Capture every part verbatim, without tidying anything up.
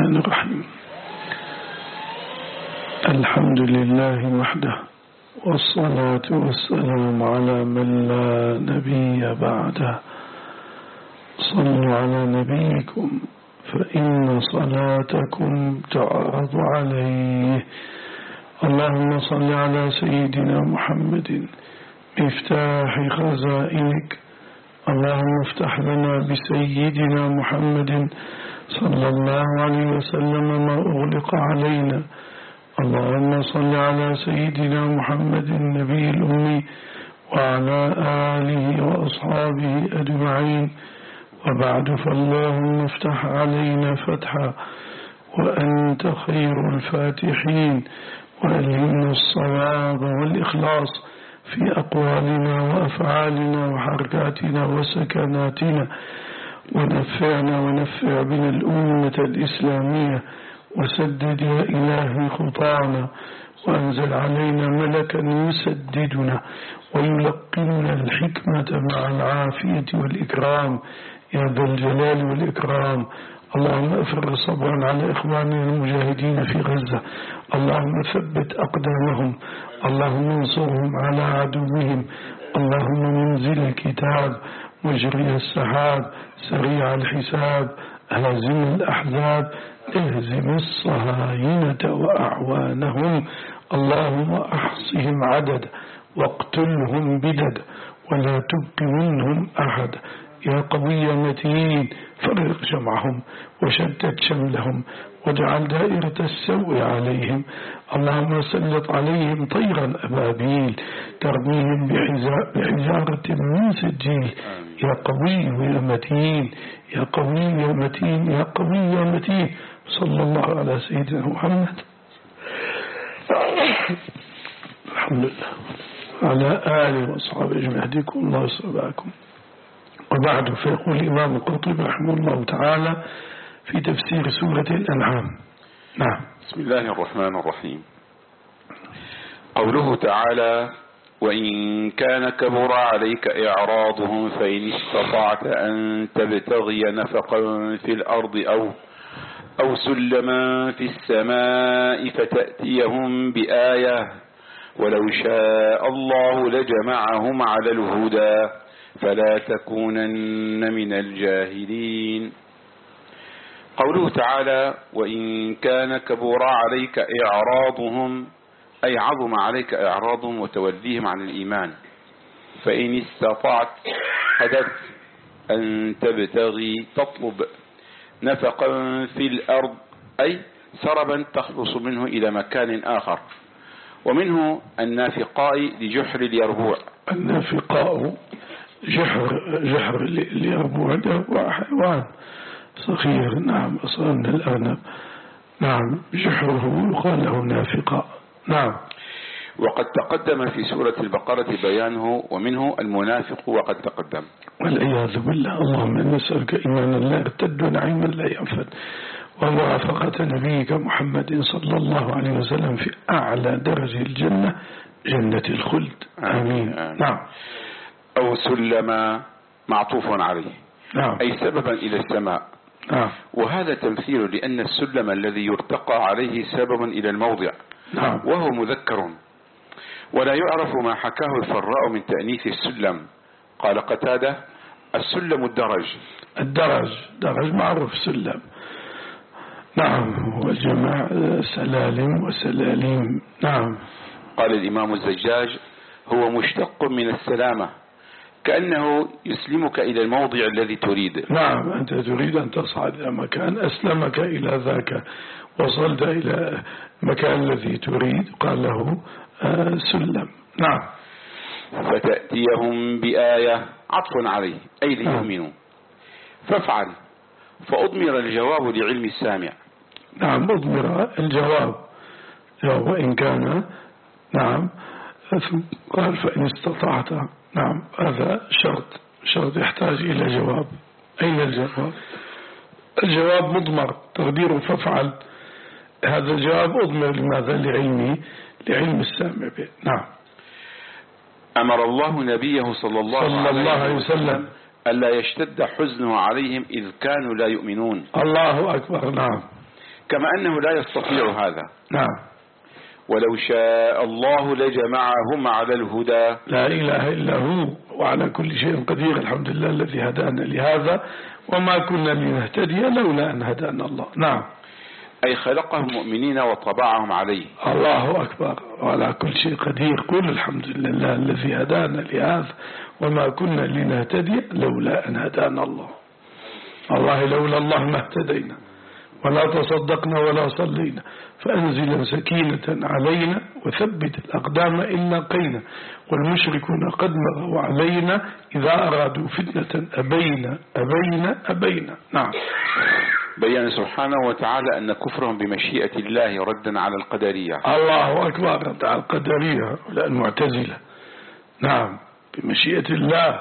الرحمن الرحيم. الحمد لله وحده، والصلاة والسلام على من لا نبي بعده. صلوا على نبيكم فإن صلاتكم تعرض عليه. اللهم صل على سيدنا محمد مفتاح خزائنك. اللهم افتح لنا بسيدنا محمد صلى الله عليه وسلم ما أغلق علينا. اللهم صل على سيدنا محمد النبي الأمي وعلى آله وأصحابه أجمعين. وبعد، فاللهم افتح علينا فتحا وأنت خير الفاتحين، وألهمنا الصواب والإخلاص في أقوالنا وأفعالنا وحركاتنا وسكناتنا، ونفعنا ونفع بنا الأمة الإسلامية، وسدد يا إلهي خطانا، وأنزل علينا ملكا يسددنا ويلقننا الحكمة مع العافية والإكرام يا ذا الجلال والإكرام. اللهم افرغ صبرا على إخواننا المجاهدين في غزة. اللهم ثبت أقدامهم. اللهم انصرهم على عدوهم. اللهم منزل الكتاب، مجري السحاب، سريع الحساب، هازم الأحزاب، اهزم الصهاينة وأعوانهم. اللهم أحصهم عدد واقتلهم بدد، ولا تبق منهم أحد. يا قوي متين، فرق جمعهم وشتت شملهم، واجعل دائرة السوء عليهم. اللهم سلط عليهم طيرا أبابيل ترميهم بحجارة من سجيل. يا قوي يا متين، يا قوي يا متين، يا قوي يا متين. صلى الله على سيدنا محمد الحمد لله على آله وأصحابه أجمعين. يهديكم الله ويصلحكم. وبعد، فيقول الإمام القرطبي رحمه الله تعالى في تفسير سورة الأنعام. نعم. بسم الله الرحمن الرحيم. قوله تعالى: وإن كان كبر عليك إعراضهم فإن استطعت أن تبتغي نفقا في الأرض أو أو سلما في السماء فتأتيهم بآية ولو شاء الله لجمعهم على الهدى فلا تكونن من الجاهلين. قوله تعالى: وإن كان كبر عليك إعراضهم، أي عظم عليك إعراضهم وتوليهم عن الإيمان. فإن استطعت قدرت أن تبتغي تطلب نفقا في الأرض، أي سربا تخلص منه إلى مكان آخر. ومنه النافقاء لجحر اليربوع. النافقاء جحر جحر اليربوع ده حيوان صغير، نعم، أصلا من الأرنب. نعم، جحره يقال له نافقاء. نعم. وقد تقدم في سورة البقرة بيانه، ومنه المنافق وقد تقدم. والعياذ بالله. اللهم نسألك إيمانا لا يرتد ونعيما لا ينفد، ومرافقة نبيك محمد صلى الله عليه وسلم في أعلى درجة الجنة، جنة الخلد. آمين. آمين. نعم. أو سلما معطوف عليه. نعم. أي سببا إلى السماء. نعم. وهذا تمثيل لأن السلم الذي يرتقى عليه سببا إلى الموضع. نعم. وهو مذكر، ولا يعرف ما حكاه الفراء من تأنيث السلم. قال قتادة: السلم الدرج. الدرج درج معروف سلم. نعم. وجمع سلالم وسلاليم. نعم. قال الإمام الزجاج: هو مشتق من السلامة، كأنه يسلمك إلى الموضع الذي تريد. نعم، أنت تريد أن تصعد إلى مكان، أسلمك إلى ذاك، وصلت إلى المكان الذي تريد، قال له آه سلم. نعم. فتأتيهم بآية عطف عليه، أي ليؤمنوا. فافعل، فأضمر الجواب لعلم السامع. نعم، أضمر الجواب. وإن كان، نعم، قال فإن استطعت. نعم، هذا شرط شرط يحتاج إلى جواب. أين الجواب؟ الجواب مضمر، تقديره فافعل. هذا الجواب أضمر. لماذا؟ لعلمه، لعلم السامع به. نعم. أمر الله نبيه صلى الله, صلى الله عليه وسلم, وسلم ألا يشتد حزنه عليهم إذ كانوا لا يؤمنون. الله أكبر. نعم. كما أنه لا يستطيع هذا. نعم. ولو شاء الله لجمعهم على الهدى. لا إله إلا هو وعلى كل شيء قدير. الحمد لله الذي هدانا لهذا وما كنا لنهتدي لولا أن هدانا الله. نعم. أي خلقهم مؤمنين وطبعهم عليه. الله أكبر وعلى كل شيء قدير. قل الحمد لله الذي هدانا لهذا وما كنا لنهتدي لولا أن هدانا الله. الله لولا الله ما اهتدينا ولا تصدقنا ولا صلينا فأنزل سكينة علينا وثبت الأقدام إن لاقينا والمشركون قد مغوا علينا إذا أرادوا فتنة أبينا أبينا أبينا. نعم. بيّن سبحانه وتعالى أن كفرهم بمشيئة الله ردا على القدرية. الله أكبر. رد على القدرية ولا المعتزلة. نعم. بمشيئة الله.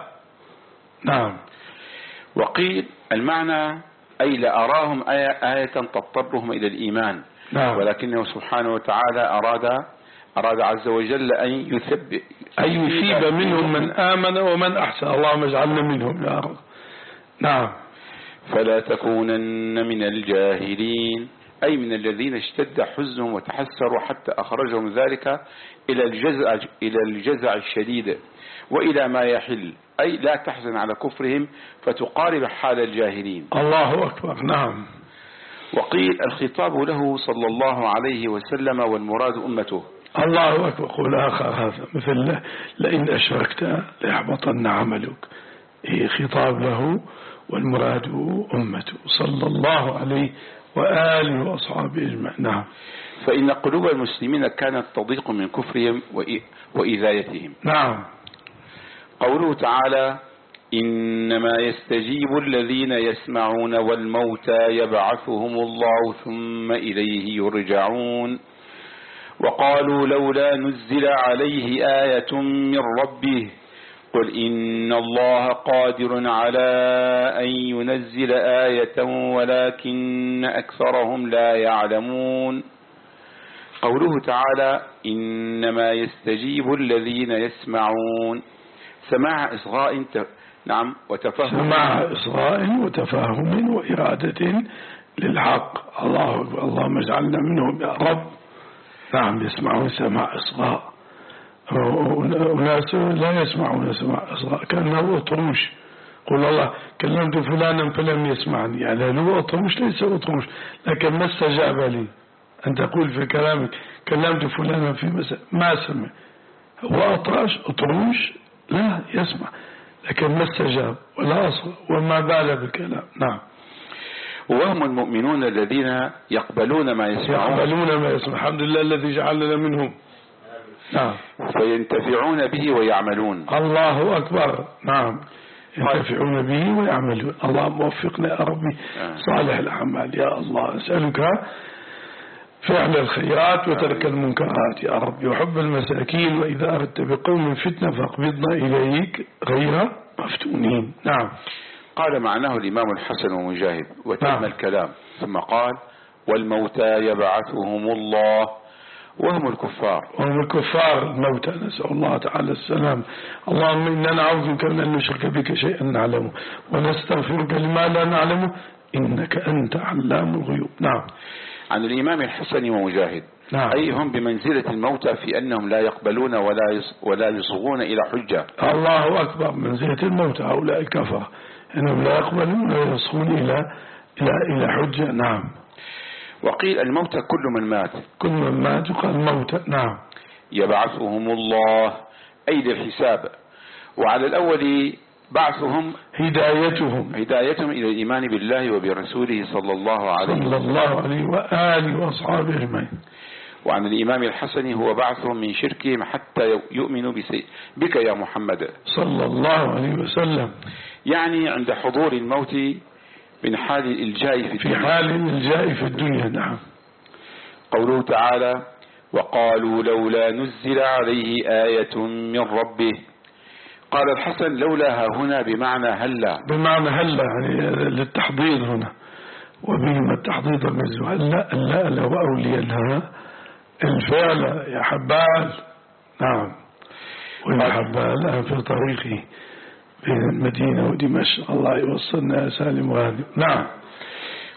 نعم. وقيل المعنى أي لأراهم آية, آية تضطرهم إلى الإيمان. نعم. ولكنه سبحانه وتعالى أراد أراد عز وجل أن يثبت أن يثيب منهم من آمن ومن أحسن. اللهم اجعلنا منهم يا رب. نعم. فلا تكونن من الجاهلين أي من الذين اشتد حزنهم وتحسروا حتى أخرجهم ذلك إلى الجزع, إلى الجزع الشديد وإلى ما يحل أي لا تحزن على كفرهم فتقارب حال الجاهلين. الله أكبر. نعم. وقيل الخطاب له صلى الله عليه وسلم والمراد أمته. الله أكبر. قول آخر هذا مثل لئن أشركت ليحبطن عملك. إيه خطاب له والمراد أمته صلى الله عليه وآله وأصحابه أجمعين. نعم. فإن قلوب المسلمين كانت تضيق من كفرهم وإذايتهم. نعم. قوله تعالى إنما يستجيب الذين يسمعون والموتى يبعثهم الله ثم إليه يرجعون. وقالوا لولا نزل عليه آية من ربه قل إن الله قادر على أن ينزل آية ولكن أكثرهم لا يعلمون. قوله تعالى إنما يستجيب الذين يسمعون سماع إصغاء ت... نعم وتفهم. سماع إصغاء وتفاهم وإرادة للحق. الله أكبر. اللهم اجعلنا منهم يا رب. نعم. يسمعون سماع إصغاء. وناس لا يسمعون سماع إصغاء كأنه أطروش. قل الله كلمت فلانا فلم يسمعني يعني هو أطروش ليس أطروش لكن ما استجاب لي. أن تقول في كلامك كلمت فلانا في مساء ما سمع هو أطراش أطروش لا يسمع لكن ما استجاب ولا أصغى وما بال بالكلام. نعم. وهم المؤمنون الذين يقبلون ما يسمعون يقبلون ما يسمع. الحمد لله الذي جعلنا منهم. نعم. فينتفعون به ويعملون. الله أكبر. نعم. ينتفعون به ويعملون. الله موفقنا يا ربي صالح الأعمال يا الله. أسألك فعل الخيرات وترك المنكرات يا ربي وحب المساكين وإذا أردت بقوم فتنة فاقبضنا إليك غير مفتونين. نعم. قال معناه الإمام الحسن ومجاهد وتم نعم. الكلام ثم قال والموتى يبعثهم الله وهم الكفار. وهم الكفار الموتى نسأل الله تعالى السلام. اللهم إنا نعوذ بك من أن نشرك بك شيئا نعلمه ونستغفرك لما لا نعلمه إنك أنت علام الغيوب. نعم. عن الإمام الحسن ومجاهد. نعم. أي هم بمنزلة الموتى في أنهم لا يقبلون ولا ولا يصغون إلى حجة. الله أكبر. منزلة الموتى هؤلاء الكفر أنهم لا يقبلون ولا يصغون إلى إلى إلى حجة. نعم. وقيل الموتى كل من مات. كل من مات يقال موتى. نعم. يبعثهم الله أي للحساب. وعلى الأول بعثهم هدايتهم هدايتهم إلى الإيمان بالله وبرسوله صلى الله عليه وسلم صلى الله عليه وآله وأصحابه أجمعين. وعن الإمام الحسن هو بعثهم من شركهم حتى يؤمنوا بك يا محمد صلى الله عليه وسلم. يعني عند حضور الموت من حال الإلجاء في الدنيا. في حال الإلجاء في الدنيا. نعم. قوله تعالى وقالوا لولا نزل عليه آية من ربه. قال الحسن لولا هنا بمعنى هلا. بمعنى هلا يعني للتحضيض هنا وبما التحضيض المزو هلا اللا لا وأولي الها الفعل يا حبال. نعم. ويا حبال في طريقه بين المدينة ودمشق الله يوصلنا سالم غانم. نعم.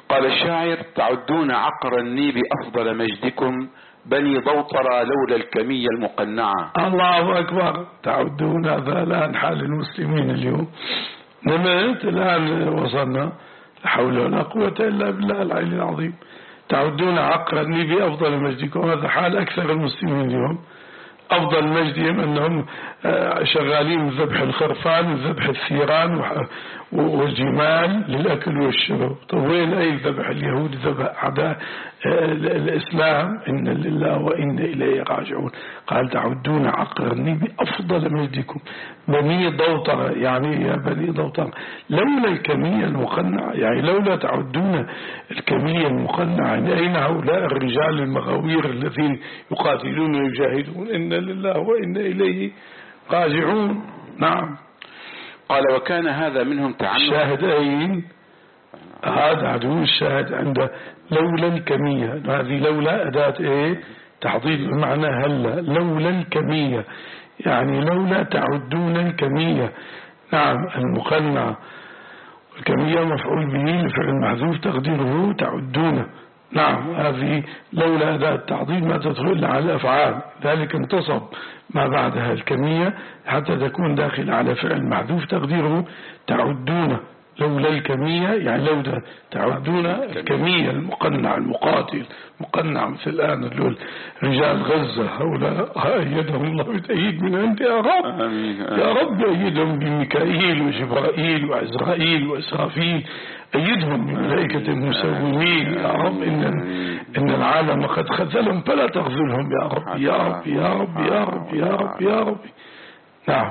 قال الشاعر: تعدون عقر النيب أفضل مجدكم بني ضوطرة لولا الكمية المقنعة. الله أكبر. تعدون، هذا الآن حال المسلمين اليوم. نمت الآن وصلنا، لا حول ولا قوة إلا بالله العلي العظيم. تعدون عقر النيب أفضل مجدكم، هذا حال أكثر المسلمين اليوم. أفضل مجدهم أنهم شغالين ذبح الخرفان وذبح الثيران والجمال للأكل والشرب. طيب وين أي ذبح اليهود، ذبح أعداء الإسلام؟ إن لله وإن إليه راجعون. قال: تعدون عقر النيب أفضل مجدكم بني ضوطرة، يعني يا بني ضوطرة لولا الكمية المقنعة، يعني لولا تعدون الكمية المقنعة، أين هؤلاء الرجال المغاوير الذين يقاتلون ويجاهدون؟ إن لله وإن إليه راجعون. نعم. قال: وكان هذا منهم تعنت. شاهد أين؟ هذا عدو الشاهد عنده لولا الكمية. هذه لولا أداة إيه؟ تحضير بمعنى هلا. لولا الكمية يعني لولا تعدون الكمية. نعم المقنع. الكمية مفعول به لفعل محذوف تقديره تعدون. نعم هذه لولا أداة التعظيم ما تدخل على الأفعال، ذلك انتصب ما بعدها الكمية حتى تكون داخل على فعل محذوف تقديره تعدون. لولا الكمية يعني لولا تعدون الكمية المقنع المقاتل مقنع، مثل الآن اللول رجال غزة هؤلاء أيدهم الله بتأييد من عند يا رب. يا رب أيدهم بميكائيل وجبرائيل وعزرائيل وإسرافيل، أيدهم بملائكة المسومين يا رب. إن إن العالم قد خذلهم فلا تخذلهم يا رب يا رب يا رب يا رب يا رب يا رب. نعم.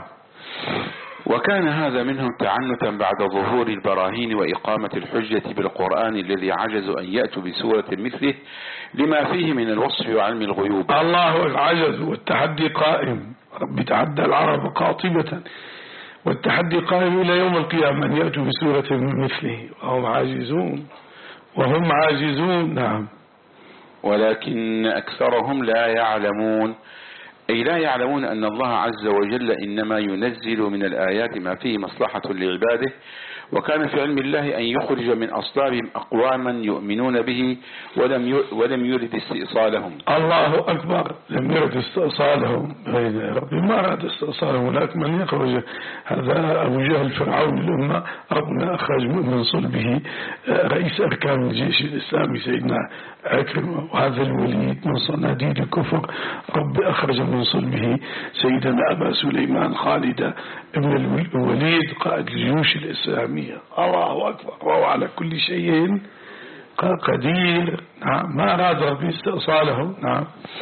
وكان هذا منهم تعنتا بعد ظهور البراهين وإقامة الحجة بالقرآن الذي عجزوا أن يأتوا بسورة مثله لما فيه من الوصف وعلم الغيوب. الله العجز والتحدي قائم. رب تعدى العرب قاطبة، والتحدي قائم إلى يوم القيامة أن يأتوا بسورة مثله وهم عاجزون وهم عاجزون. نعم. ولكن أكثرهم لا يعلمون، أي لا يعلمون أن الله عز وجل إنما ينزل من الآيات ما فيه مصلحة لعباده، وكان في علم الله أن يخرج من أصلابهم أقواما يؤمنون به ولم ولم يرد استئصالهم. الله أكبر. لم يرد استئصالهم، بين ربي ما أراد استئصالهم، ولكن من يخرج هذا أبو جهل فرعون الأمة ربنا أخرج من صلبه رئيس أركان الجيش الإسلامي سيدنا عكرمة، وهذا الوليد من صناديد الكفر رب أخرج من صلبه سيدنا أبا سليمان خالد ابن الوليد قائد الجيوش الإسلامية. الله أكبر. وهو على كل شيء قدير. نعم. ما أراد ربي استئصالهم. نعم.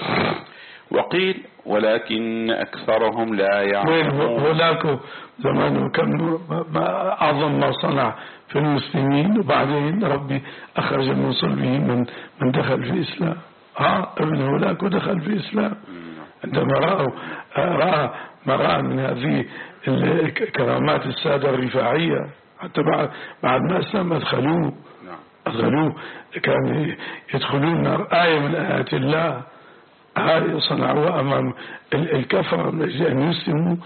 وقيل ولكن أكثرهم لا يعلمون. هناك زمان كم أعظم ما صنع في المسلمين، وبعدين ربي أخرج من صلبه من من دخل في الإسلام. ها ابن هناك ودخل في الإسلام عندما رأوا رأى ما رأى من هذه الكرامات السادة الرفاعية، حتى بعد بعد ما أسلم أدخلوه أدخلوه كان يدخلون نار. آية من آيات الله، آية صنعوها أمام الكفر أن يسلموا،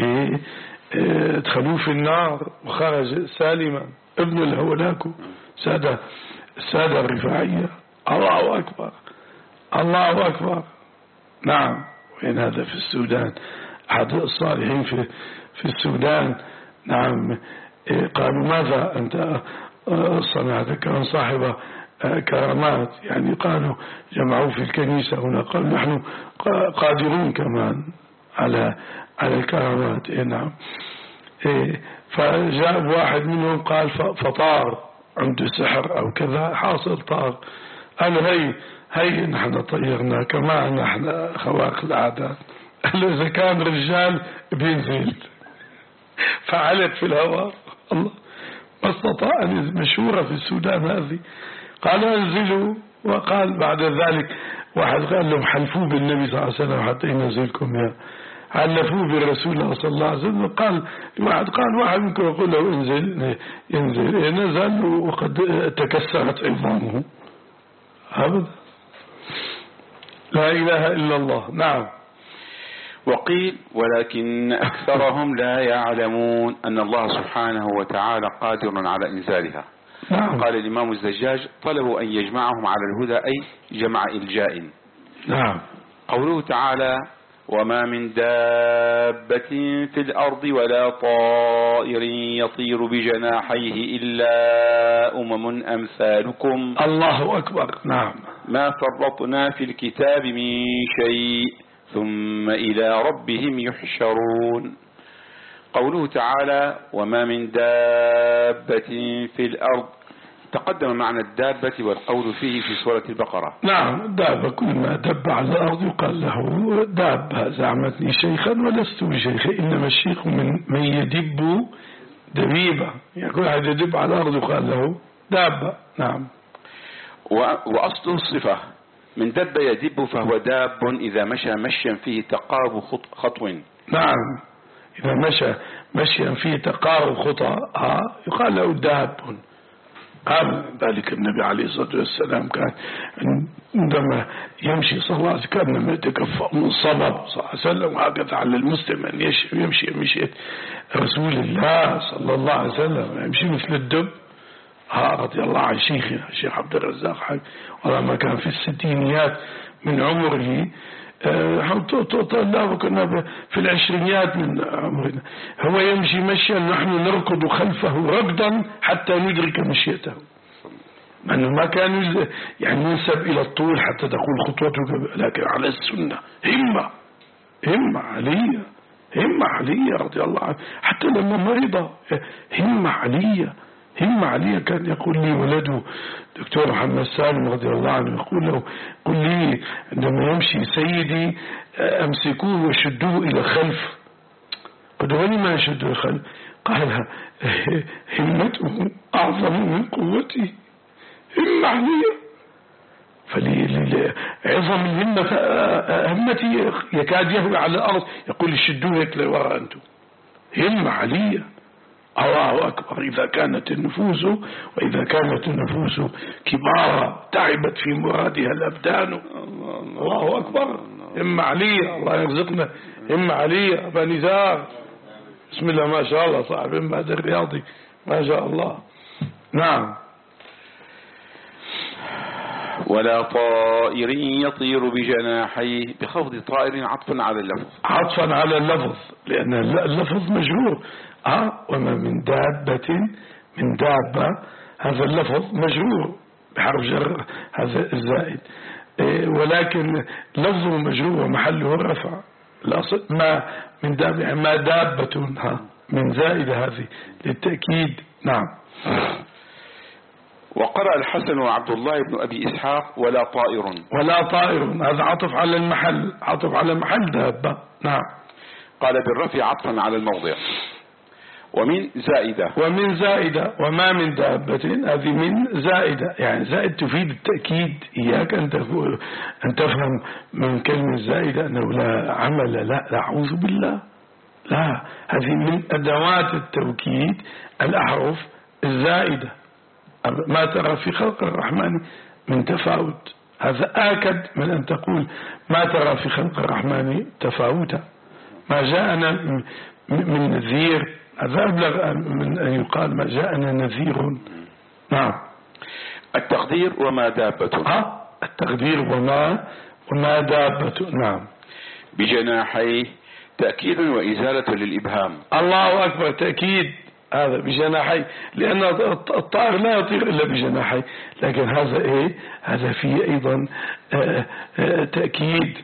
ادخلوه في النار وخرج سالما. ابن الهولاكو سادة السادة الرفاعية. الله أكبر الله أكبر. نعم. وين هذا في السودان أحد الصالحين في في السودان. نعم. قالوا ماذا أنت صنعت؟ كان صاحب كرامات، يعني قالوا جمعوا في الكنيسة هنا قالوا نحن قادرون كمان على على الكرامات. نعم. فجاء واحد منهم قال فطار عنده سحر أو كذا، حاصل طار. قالوا هي هي نحن طيرنا كما نحن خوارق العادات. قالوا إذا كان رجال بينزل، فعلت في الهواء. الله ما استطاع أن مشهورة في السودان هذه. قال انزلوا، وقال بعد ذلك واحد قال لهم حلفوا بالنبي صلى الله عليه وسلم حتى ينزلكم يا حلفوا بالرسول صلى الله عليه وسلم. قال واحد قال واحد منكم يقول له انزل ينزل، نزل وقد تكسرت عظامه. أبدا. لا إله إلا الله. نعم. وقيل ولكن أكثرهم لا يعلمون أن الله سبحانه وتعالى قادر على إنزالها نعم. قال الإمام الزجاج طلبوا أن يجمعهم على الهدى أي جمع إلجاء. نعم. قوله تعالى وما من دابة في الأرض ولا طائر يطير بجناحيه إلا أمم أمثالكم الله أكبر. نعم. ما فرطنا في الكتاب من شيء ثم إلى ربهم يحشرون. قوله تعالى وما من دابة في الأرض، تقدم معنى الدابة والقول فيه في سورة البقرة. نعم. الدابة كل ما دب على الأرض يقال له دابة. زعمتني شيخا ولست بشيخ إنما الشيخ من, من يدب دبيبة، يقول هذا يدب على الأرض يقال له دابة. نعم. وأصل الصفة من دب يدب فهو داب إذا مشى مشيا فيه تقارب خطو. نعم. إذا مشى مشيا فيه تقارب خطى يقال له داب. قال ذلك النبي عليه الصلاة والسلام كان عندما يمشي صلى الله عليه وسلم كان يتكفأ من صبب صلى الله عليه وسلم، وهكذا على المسلم أن يمشي يمشي رسول الله صلى الله عليه وسلم يمشي مثل الدب. ها رضي الله عن شيخنا الشيخ عبد الرزاق حق ولما كان في الستينيات من عمره، طلاب كنا في العشرينيات من عمرنا، هو يمشي مشيا نحن نركض خلفه ركضا حتى ندرك مشيته، لأنه ما كان يعني ينسب إلى الطول حتى تقول خطوته، لكن على السنة همة همة علية همة علية رضي الله عنه. حتى لما مرض همة علية همة علية. كان يقول لي ولده دكتور محمد سالم رضي الله عنه يقول له قل لي عندما يمشي سيدي أمسكوه وشدوه إلى خلف. قلت ولما يشدوه إلى خلف؟ قال همته أعظم من قوتي، همة علية. فلعظم الهمة همتي يكاد يهوي على الأرض، يقول شدوه هيك لورا أنتم، همة علية. الله أكبر. إذا كانت النفوس وإذا كانت النفوس كبارة تعبت في مرادها الأبدان. الله أكبر. همة علية. الله يرزقنا همة علية. أبا نزار بسم الله ما شاء الله صاحب همة هذا الرياضي ما شاء الله. نعم. ولا طائر يطير بجناحيه بخفض طائر عطفا على اللفظ، عطفا على اللفظ لأن اللفظ مجرور. آه وما من دابة من دابة هذا اللفظ مجرور بحرف جر هذا الزائد، إيه ولكن لفظه مجرور ومحله الرفع. الأصل ما من دابة ما دابة ها من زائدة هذه للتأكيد. نعم. وقرأ الحسن وعبد الله بن أبي إسحاق ولا طائر. ولا طائر هذا عطف على المحل، عطف على محل دابة. نعم. قال بالرفع عطفا على الموضع. ومن زائدة. ومن زائدة وما من دابة هذه من زائدة، يعني زائد تفيد التأكيد. إياك أن أن تفهم من كلمة زائدة أنه لا عمل، لا لا أعوذ بالله، لا هذه من أدوات التوكيد الأحرف الزائدة. ما ترى في خلق الرحمن من تفاوت، هذا آكد من أن تقول ما ترى في خلق الرحمن تفاوتا. ما جاءنا من نذير هذا أبلغ من أن يقال ما جاءنا نذير. نعم. التقدير وما دابة. ها التقدير وما وما دابة. نعم. بجناحيه تأكيد وإزالة للإبهام. الله أكبر. تأكيد هذا بجناحي، لأن الطائر لا يطير إلا بجناحي، لكن هذا إيه هذا فيه أيضا آآ آآ تأكيد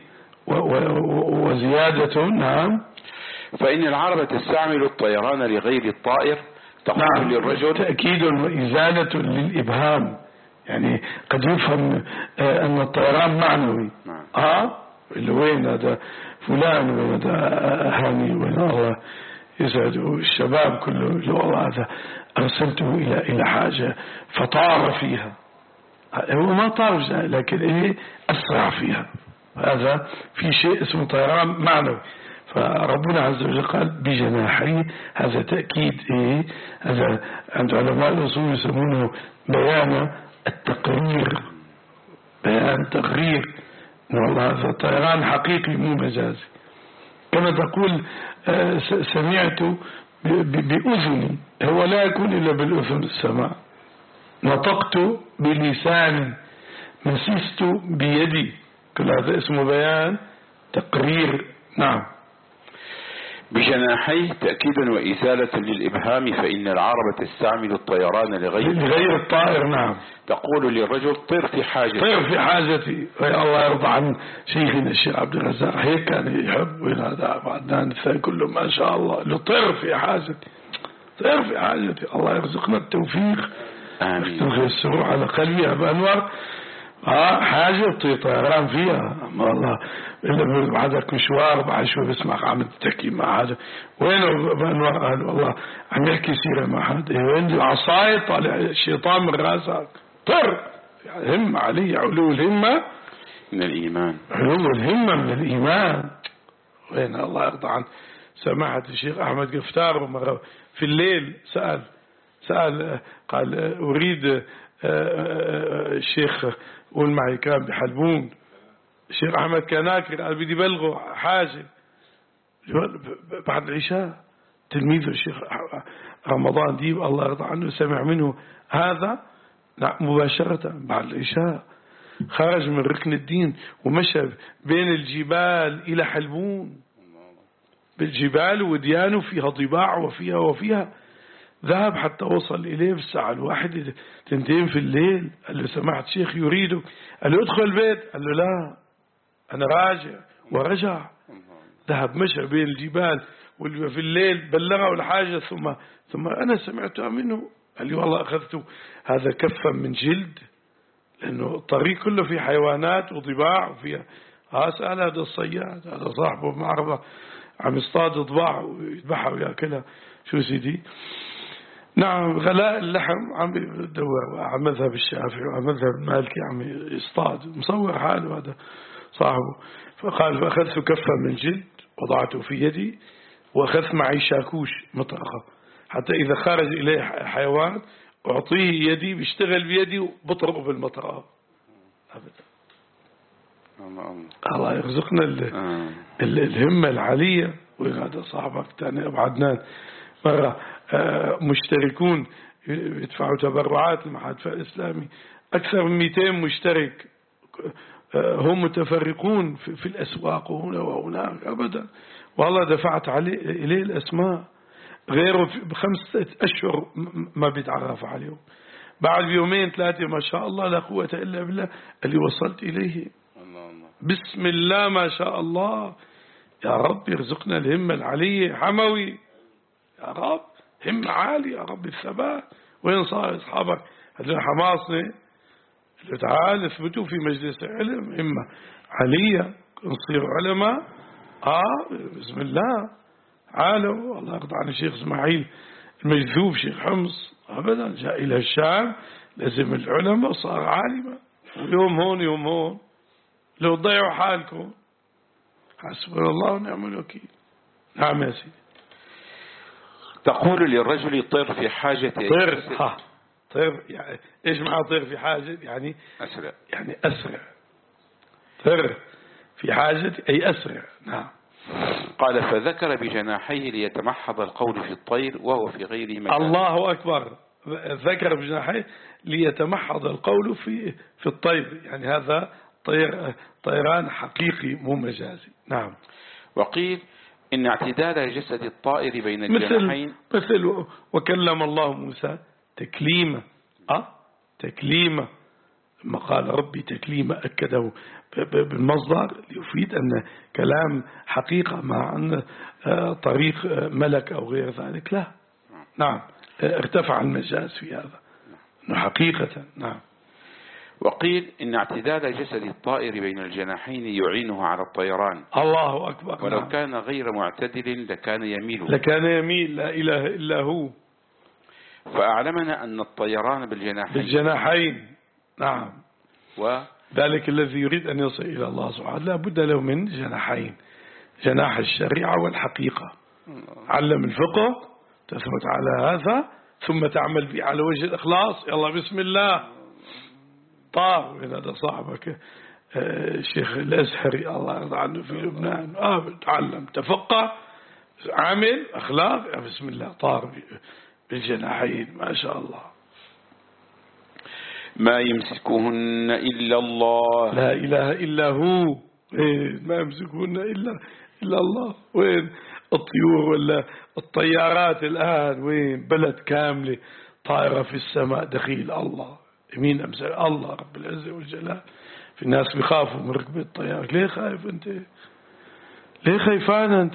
وزيادة. نعم. فإن العرب تستعمل الطيران لغير الطائر تقول نعم. للرجل تأكيد وإزالة للإبهام، يعني قد يفهم أن الطيران معنوي. نعم. آه اللي وين هذا فلان وين هذا هاني وين الله يسعد الشباب كله والله هذا أرسلته إلى إلى حاجة فطار فيها، هو ما طار لكن إيه أسرع فيها. هذا في شيء اسمه طيران معنوي. فربنا عز وجل قال بجناحي، هذا تأكيد إيه هذا عند علماء الأصول يسمونه بيان التقرير، بيان تقرير والله هذا طيران حقيقي مو مجازي. كما تقول سمعت بأذني، هو لا يكون إلا بالأذن السماع. نطقت بلساني، مسست بيدي، كل هذا اسمه بيان تقرير. نعم. بجناحيه تأكيدا وإزالة للإبهام، فإن العرب تستعمل الطيران لغير لغير الطائر. نعم. تقول للرجل طير في حاجتي، طير في حاجتي. الله يرضى عن شيخنا الشيخ عبد الرزاق، هيك كان يحب هذا بعدنا كله ما شاء الله، له طير في حاجتي، طير في حاجتي. الله يرزقنا التوفيق، آمين، السرور على قلبها بأنوار. ها حاجة طيران فيها، ما الله إلا بعدك مشوار بعد شوي بسمعك عم تحكي مع هذا وينه بأنوار، قال والله عم يحكي سيرة مع حد، وين العصاية طالع الشيطان من راسك. طر يعني همة علي، علو الهمة من الإيمان، علو الهمة من الإيمان. وين الله يرضى عن سماحة الشيخ أحمد قفتار مرة في الليل سأل سأل قال أريد الشيخ قول معي كان بحلبون، الشيخ أحمد كناكر قال بدي بلغه حاجة بعد العشاء. تلميذه الشيخ رمضان ديب الله يرضى عنه سمع منه هذا مباشرة بعد العشاء، خرج من ركن الدين ومشى بين الجبال إلى حلبون، بالجبال وديانه فيها ضباع وفيها وفيها ذهب حتى وصل إليه في الساعة الواحدة تنتين في الليل. قال له سماحة الشيخ يريدك، قال له ادخل البيت، قال له لا أنا راجع، ورجع ذهب مشى بين الجبال وفي الليل بلغه الحاجة، ثم ثم أنا سمعتها منه، قال لي والله أخذت هذا كفا من جلد، لأنه الطريق كله في حيوانات وضباع وفيها. أسأل هذا الصياد، هذا صاحبه معرضة عم يصطاد ضباع ويذبحها ويأكلها، شو سيدي. نعم غلاء اللحم عم يدور على مذهب الشافعي وعلى مذهب المالكي، عم يصطاد مصور حاله هذا صاحبه. فقال فأخذت كفا من جلد وضعته في يدي، وأخذت معي شاكوش مطرقة، حتى إذا خرج إليه حيوان أعطيه يدي بيشتغل بيدي وبطرقه بالمطرقة أبدا. الله يرزقنا الهمة العالية. وهذا صاحبك تاني أبو عدنان مرة مشتركون يدفعوا تبرعات لمحادثة الإسلامي، أكثر من مئتين مشترك، هم متفرقون في الأسواق وهنا وهناك أبدا، والله دفعت عليه إليه الأسماء، غيره بخمسة أشهر ما بيتعرف عليهم، بعد يومين ثلاثة ما شاء الله لا قوة إلا بالله اللي وصلت إليه. بسم الله ما شاء الله. يا رب يرزقنا الهمة العالية حموي، يا رب همة عالية، يا رب الثبات. وين صار أصحابك هذول حماصني اللي تعال اثبتوا في مجلس علم، همة عالية نصير علماء. آه بسم الله عالوا. الله يرضى عن الشيخ إسماعيل المجذوب شيخ حمص أبدا، جاء إلى الشام لازم العلماء صار عالما، يوم هون يوم هون، لو ضيعوا حالكم حسبنا الله ونعم الوكيل. نعم يا سيدي. تقول للرجل طير في حاجته. طير ها طير يعني ايش معنى طير في حاجة؟ يعني أسرع، يعني أسرع. طير في حاجة أي أسرع. نعم. قال فذكر بجناحيه ليتمحض القول في الطير وهو في غير مكان. الله أكبر. ذكر بجناحيه ليتمحض القول في في الطير، يعني هذا طير طيران حقيقي مو مجازي. نعم. وقيل إن اعتدال جسد الطائر بين الجناحين مثل, مثل وكلم الله موسى تكليما. أه تكليما لما قال ربي تكليما أكده بالمصدر ليفيد أن كلام حقيقة مع أن طريق ملك أو غير ذلك لا. نعم ارتفع المجاز في هذا أنه حقيقة. نعم. وقيل إن اعتدال جسد الطائر بين الجناحين يعينه على الطيران. الله أكبر. ولو نعم. كان غير معتدل لكان يميل لكان يميل لا إله إلا هو. فأعلمنا أن الطيران بالجناحين بالجناحين. نعم. وذلك الذي يريد أن يصل إلى الله سبحانه لا بد له من جناحين، جناح الشريعة والحقيقة. علم الفقه تثبت على هذا ثم تعمل به على وجه الإخلاص. يلا بسم الله. طار من هذا صاحبك الشيخ الأزهري الله يرضى عنه في لبنان، آه تعلم تفقه عمل أخلاق بسم الله طار بالجناحين ما شاء الله. ما يمسكهن إلا الله. لا إله إلا هو. وين ما يمسكهن إلا إلا الله. وين الطيور ولا الطيارات الآن؟ وين بلد كاملة طائرة في السماء دخيل الله. مين أمثل الله رب العزة والجلال؟ في الناس بيخافوا من ركب الطيارة. ليه خايف أنت؟ ليه خايفان أنت؟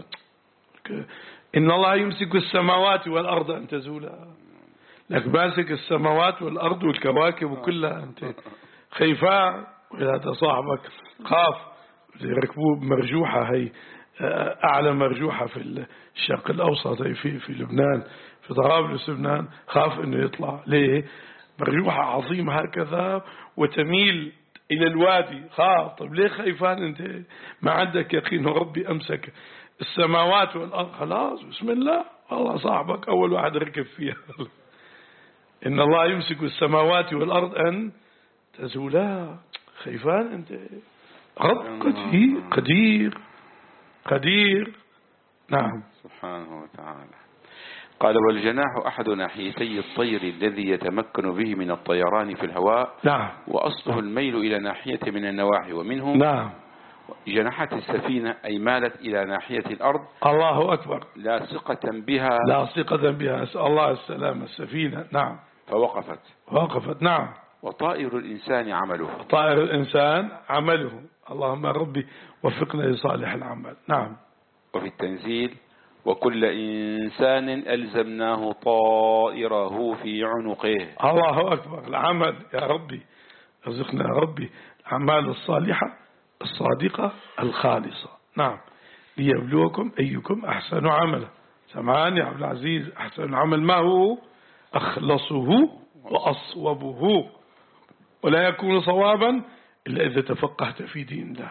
إن الله يمسك السماوات والأرض أن تزولا. لك ماسك السماوات والأرض والكواكب وكلها. أنت خايفان وهذا صاحبك خاف. ركبوه بمرجوحة، هي أعلى مرجوحة في الشرق الأوسط، هي في في لبنان، في طرابلس لبنان. خاف إنه يطلع. ليه؟ مرجوحة عظيمة هكذا وتميل إلى الوادي. خاف. طب ليه خايفان أنت؟ ما عندك يقين ربي أمسك السماوات والأرض. خلاص بسم الله، والله صاحبك أول واحد ركب فيها. إن الله يمسك السماوات والأرض أن تزولا. خايفان أنت؟ رب قدير قدير قدير. نعم سبحانه وتعالى. قال والجناح أحد ناحيتي الطير الذي يتمكن به من الطيران في الهواء. نعم. وأصله الميل إلى ناحية من النواحي ومنه. نعم. جناحت السفينة أي مالت إلى ناحية الأرض. الله أكبر. لا ثقة بها. لا ثقة بها. أسأل الله السلامة. السفينة. نعم. فوقفت. وقفت. نعم. وطائر الإنسان عمله. طائر الإنسان عمله. اللهم ربي وفقنا لصالح العمل. نعم. وفي التنزيل وكل إنسان ألزمناه طائره في عنقه. الله أكبر. العمل يا ربي ارزقنا يا ربي الأعمال الصالحة الصادقة الخالصة. نعم. ليبلوكم أيكم أحسن عملا. سمعان يا عبد العزيز، أحسن عمل ما هو؟ أخلصه وأصوبه، ولا يكون صوابا إلا إذا تفقهت في دين الله.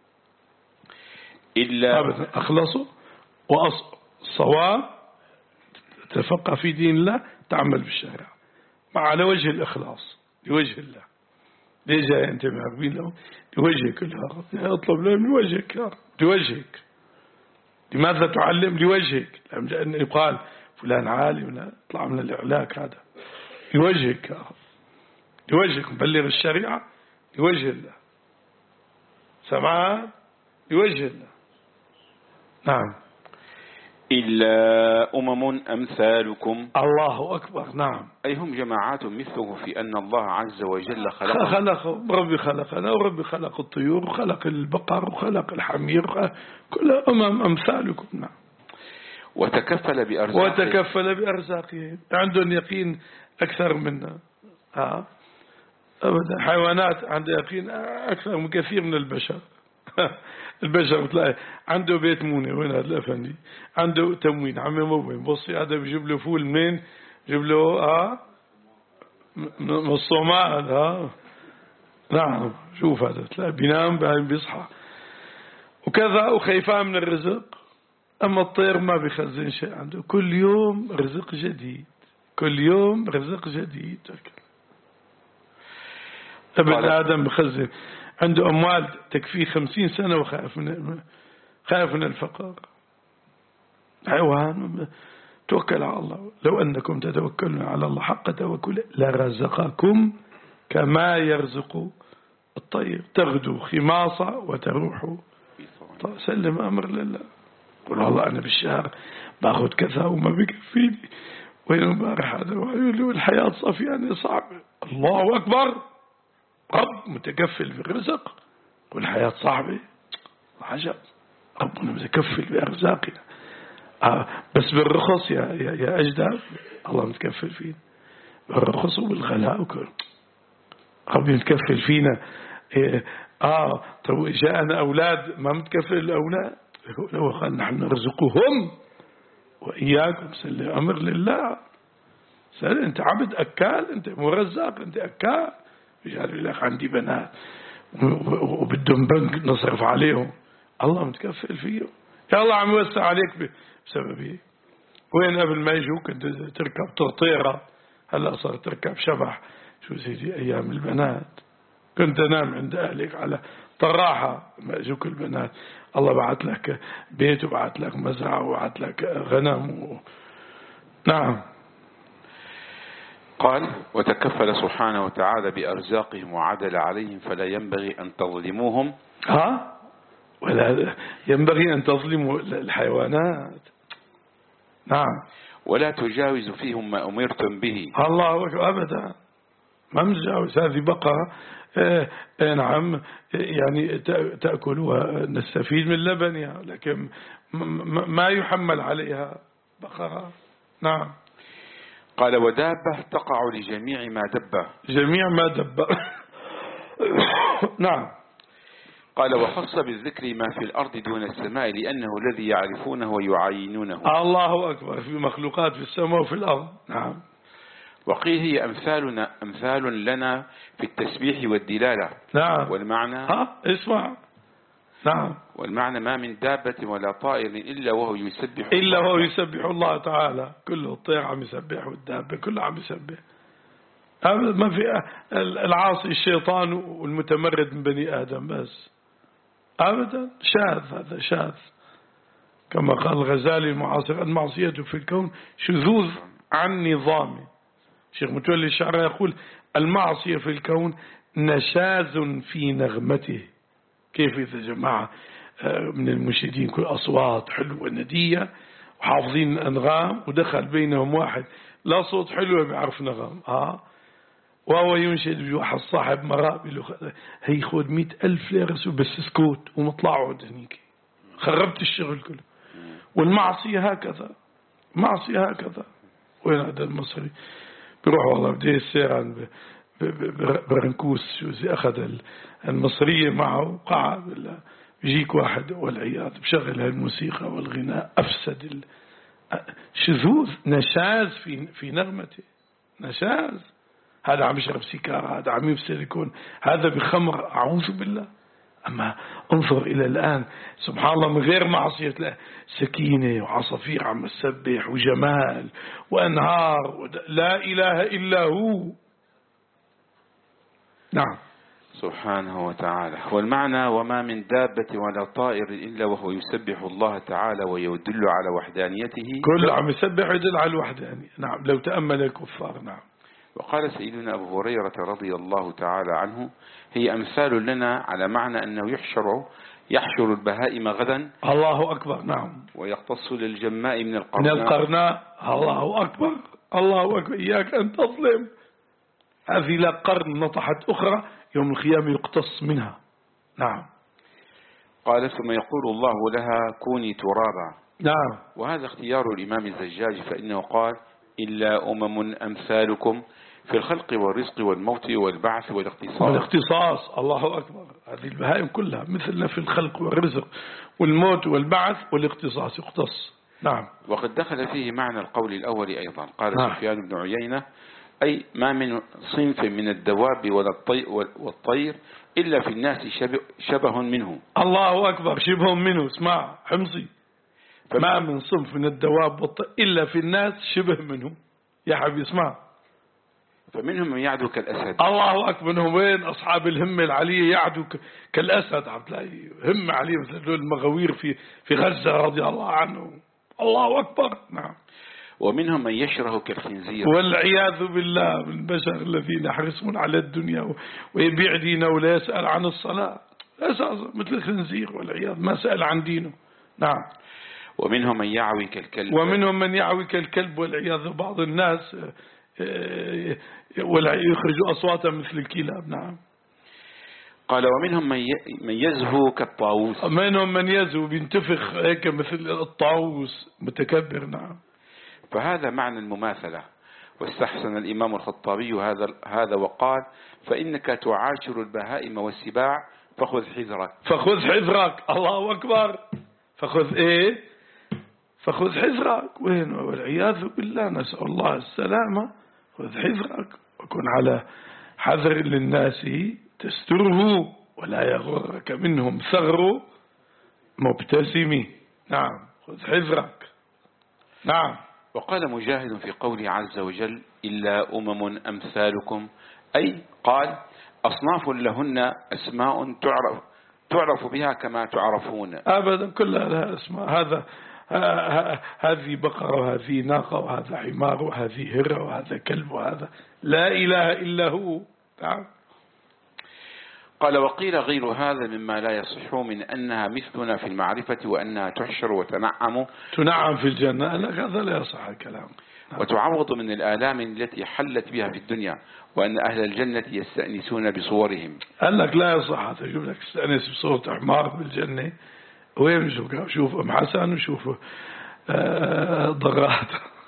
إلا أخلصه وصواب تفقه في دين الله، تعمل بالشرع مع على وجه الإخلاص لوجه الله. ليه جاي أنت معقبين له؟ لوجهك يا رب. أطلب له من وجهك يا رب. لوجهك. لماذا تعلم؟ لوجهك. لأن يقال فلان عالم، لا يطلع من الإعلاك هذا. لوجهك يا رب. لوجهك. مبلغ الشريعة لوجه الله. سمعان لوجه الله. نعم. إلا أمم أمثالكم. الله أكبر. نعم. أي هم جماعات مثله في أن الله عز وجل خلق خلق ربي خلقنا، وربي خلق الطيور وخلق البقر وخلق الحمير، كل أمم أمثالكم. نعم. وتكفل بأرزاقهم. وتكفل بأرزاقهم. عندهم يقين أكثر منا. ها أبدا. حيوانات عندها يقين أكثر من كثير من البشر. البشر بتلاقي عنده بيت مونة، وين هذا الأفندي عنده تموين عمي موين، بصي هذا بيجيب له فول منين؟ بيجيب له اه من الصومال. ها نعم. شوف هذا تلاقي بينام بعدين بيصحى وكذا، وخيفان من الرزق. أما الطير ما بيخزن شيء عنده، كل يوم رزق جديد، كل يوم رزق جديد. ابن آدم بخزن عنده أموال تكفيه خمسين سنة وخائف من خائف من الفقر. حيوان توكل على الله. لو أنكم تتوكلون على الله حق توكله لرزقكم كما يرزق الطير تغدو خماصة وتروح. سلم أمر لله. قل والله أنا بالشهر باخذ كذا وما بكفيني، وين امبارح هذا والحياة صافية صعبة. الله أكبر. رب متكفل بالرزق والحياة صعبة. عجب. ربنا متكفل بأرزاقنا. آه بس بالرخص يا, يا, يا أجداد الله متكفل فينا بالرخص وبالغلاء وكل. ربي متكفل فينا. إيه آه طب جاءنا أولاد ما متكفل الأولاد، لو قال نحن نرزقهم وإياكم. سلم أمر لله. سلم أنت عبد أكال، أنت مرزق، أنت أكال. يقول لك عندي بنات وبدهم بنك نصرف عليهم. الله متكفل فيهم. يا الله عم يوسع عليك بسبب ايه؟ وين قبل ما يجوا كنت تركب طرطيرة، هلا صار تركب شبح. شو سيدي أيام البنات كنت أنام عند أهلك على طراحة ما يجوك البنات. الله بعت لك بيت وبعت لك مزرعة وبعت لك غنم و... نعم. قال وتكفل سبحانه وتعالى بأرزاقهم وعدل عليهم فلا ينبغي أن تظلموهم. ها ولا ينبغي أن تظلموا الحيوانات. نعم. ولا تجاوز فيهم ما أمرتم به. الله أكبر. أبدا ما نتجاوز. هذه بقرة آه آه نعم يعني تأكلها نستفيد من لبنها لكن ما يحمل عليها بقرة. نعم. قال ودابة تقع لجميع ما دب. جميع ما دب. نعم. قال وخص بالذكر ما في الأرض دون السماء لأنه الذي يعرفونه ويعاينونه. الله أكبر. في مخلوقات في السماء وفي الأرض. نعم. وقيل هي أمثالنا أمثال لنا في التسبيح والدلالة. نعم. والمعنى ها اسمع. نعم. والمعنى ما من دابة ولا طائر إلا وهو يسبح إلا وهو يسبح الله تعالى. كله الطير عم يسبح والدابة كله عم يسبح. ما في العاصي الشيطان والمتمرد من بني آدم بس. أبدا شاذ. هذا شاذ كما قال الغزالي المعاصر المعصية في الكون شذوذ عن نظامه. شيخ متولي الشعراء يقول المعصية في الكون نشاز في نغمته. كيف إذا جماعة من المنشدين كل أصوات حلوة ندية وحافظين أنغام ودخل بينهم واحد لا صوت حلوة بيعرف نغم آه وهو ينشد بواحد صاحب مرابي هي خود مئة ألف ليرة بس سكوت ومطلعوا هنيك خربت الشغل كله. والمعصية هكذا. معصية هكذا. وين هذا المصري بيروح والله بدي السير عن برنكوس شو زي أخذ المصرية معه وقعد بيجيك واحد والعياذ بشغل هالموسيقى والغناء أفسد شذوذ نشاز في في نغمته. نشاز. هذا عم يشرب سيجارة هذا عم يفسد يكون هذا بخمر أعوذ بالله. أما انظر إلى الآن سبحان الله من غير معصية سكينة وعصافير عم تسبح وجمال وأنهار لا إله إلا هو. نعم. سبحانه وتعالى. والمعنى وما من دابة ولا طائر إلا وهو يسبح الله تعالى ويدل على وحدانيته. كل عم يسبح يدل على الوحدانية. نعم لو تأمل الكفار. نعم. وقال سيدنا أبو هريرة رضي الله تعالى عنه هي أمثال لنا على معنى أنه يحشر يحشر البهائم غدا. الله أكبر. نعم. ويقتص للجماء من القرناء. من القرناء. الله أكبر. الله أكبر. إياك أن تظلم. هذه لا قرن نطحت أخرى يوم القيامة يقتص منها. نعم. قال ثم يقول الله لها كوني ترابا. نعم. وهذا اختيار الإمام الزجاج فإنه قال إلا أمم أمثالكم في الخلق والرزق والموت والبعث والاختصاص. والاختصاص. الله أكبر. هذه البهائم كلها مثلنا في الخلق والرزق والموت والبعث والاختصاص يختص. نعم. وقد دخل فيه معنى القول الأول أيضا. قال نعم. سفيان بن عيينة أي ما من صنف من الدواب والطير إلا في الناس شبه, شبه منه. الله أكبر. شبه منه. اسمع حمصي ما من صنف من الدواب والطير إلا في الناس شبه منه. يا حبيبي اسمع. فمنهم من يعدو كالأسد. الله أكبر. منهم وين أصحاب الهمة العالية يعدو كالأسد. عم تلاقي همة عالية مثل المغاوير في في غزة رضي الله عنه. الله أكبر. نعم. ومنهم من يشره كالخنزير. والعياذ بالله من البشر الذين يحرصون على الدنيا ويبيع دينه ولا يسأل عن الصلاة أساسا مثل الخنزير والعياذ ما سأل عن دينه. نعم. ومنهم من يعوي كالكلب. ومنهم من يعوي كالكلب والعياذ. بعض الناس ولا يخرجوا أصواتا مثل الكلاب. نعم. قال ومنهم من يزهو كالطاووس. منهم من يزهو بينتفخ هيك مثل الطاووس متكبر. نعم. فهذا معنى المماثلة. واستحسن الإمام الخطابي هذا هذا وقال فإنك تعاشر البهائم والسباع فخذ حذرك. فخذ حذرك. الله أكبر. فخذ إيه فخذ حذرك. وين والعياذ بالله نسأل الله السلامة. خذ حذرك وكن على حذر للناس تستره ولا يغرك منهم ثغر مبتسم. نعم. خذ حذرك. نعم. وقال مجاهد في قوله عز وجل إلا أمم أمثالكم أي قال أصناف لهن أسماء تعرف تعرف بها كما تعرفون. أبدا كلها لها أسماء. هذا هذه بقرة وهذه ناقة وهذا حمار وهذه هرة وهذا كلب وهذا لا إله إلا هو. نعم. قال وقيل غير هذا مما لا يصح من أنها مثلنا في المعرفة وأنها تحشر وتنعم تنعم في الجنة. هذا لا يصح الكلام. وتعوض من الآلام التي حلت بها في الدنيا وأن أهل الجنة يستأنسون بصورهم. قال لك لا يصح هذا. شوف لك استأنس بصورة حمار بالجنة وين نشوف شوف أم حسن وشوف ضغات.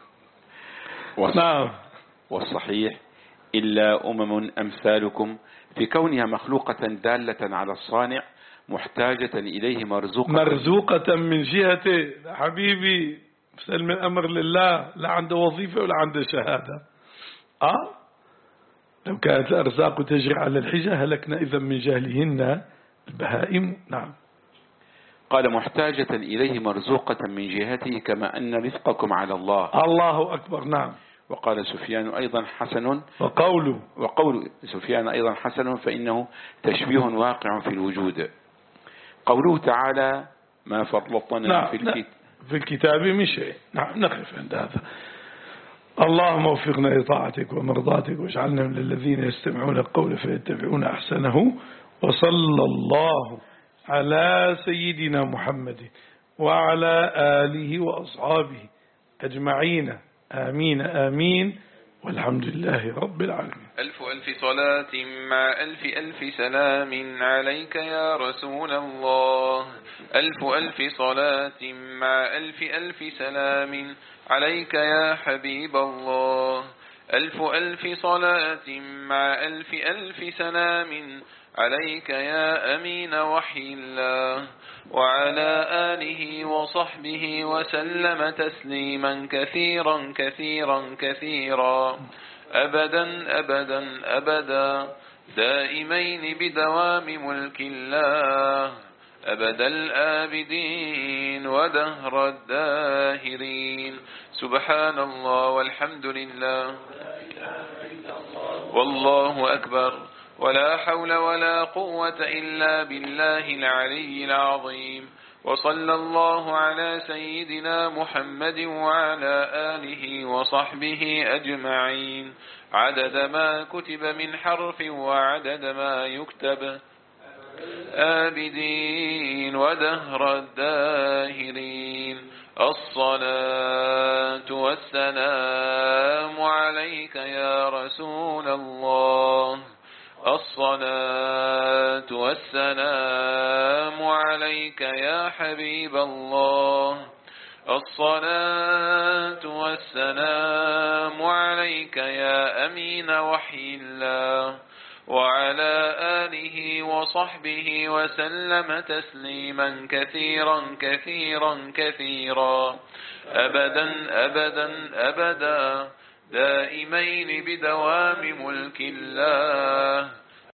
نعم. والصحيح إلا أمم أمثالكم في كونها مخلوقة دالة على الصانع محتاجة إليه مرزوقة مرزوقة من جهته. حبيبي سلم الأمر لله، لا عنده وظيفة ولا عنده شهادة. آه لو كانت الأرزاق تجري على الحجة هلكنا إذا من جهلهن البهائم. نعم. قال محتاجة إليه مرزوقة من جهته كما أن رزقكم على الله. الله أكبر. نعم. وقال سفيان أيضا حسن وقوله وقول سفيان أيضا حسن فإنه تشبيه واقع في الوجود. قوله تعالى ما فرطنا نعم في الكتاب في الكتاب من شيء. نعم نقف عند هذا. اللهم وفقنا لطاعتك ومرضاتك واجعلنا من الذين يستمعون القول فيتبعون أحسنه. وصلى الله على سيدنا محمد وعلى آله وأصحابه أجمعين. آمين آمين والحمد لله رب العالمين. ألف ألف صلاة مع ألف ألف سلام عليك يا رسول الله. ألف ألف صلاة مع ألف ألف سلام عليك يا حبيب الله. ألف ألف صلاة مع ألف ألف سلام عليك يا أمين وحي الله وعلى آله وصحبه وسلم تسليما كثيرا كثيرا كثيرا أبدا أبدا أبدا دائمين بدوام ملك الله أبد الآبدين ودهر الداهرين. سبحان الله والحمد لله والله أكبر ولا حول ولا قوة إلا بالله العلي العظيم. وصلى الله على سيدنا محمد وعلى آله وصحبه أجمعين عدد ما كتب من حرف وعدد ما يكتب آبدين ودهر الداهرين. الصلاة والسلام عليك يا رسول الله. الصلاة والسلام عليك يا حبيب الله. الصلاة والسلام عليك يا أمين وحي الله وعلى آله وصحبه وسلم تسليما كثيرا كثيرا كثيرا أبدا أبدا أبدا دائمين بدوام ملك الله